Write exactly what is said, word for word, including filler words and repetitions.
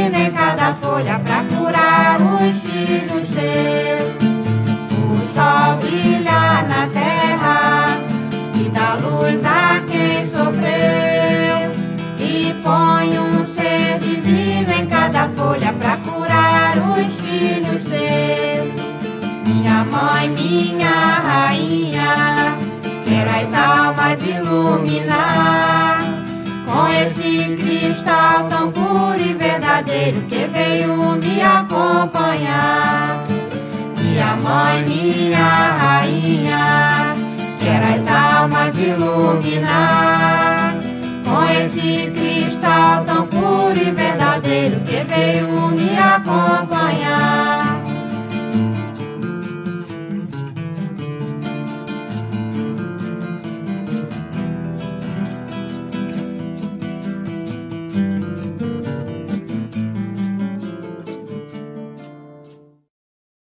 divino em cada folha pra curar os filhos seus. O sol brilha na terra e dá luz a quem sofreu, e põe um ser divino em cada folha pra curar os filhos seus. Minha mãe, minha rainha, quero as almas iluminar com esse cristal tão puro e verdadeiro que veio me acompanhar. Minha mãe, minha rainha, quero as almas iluminar com esse cristal tão puro e verdadeiro que veio me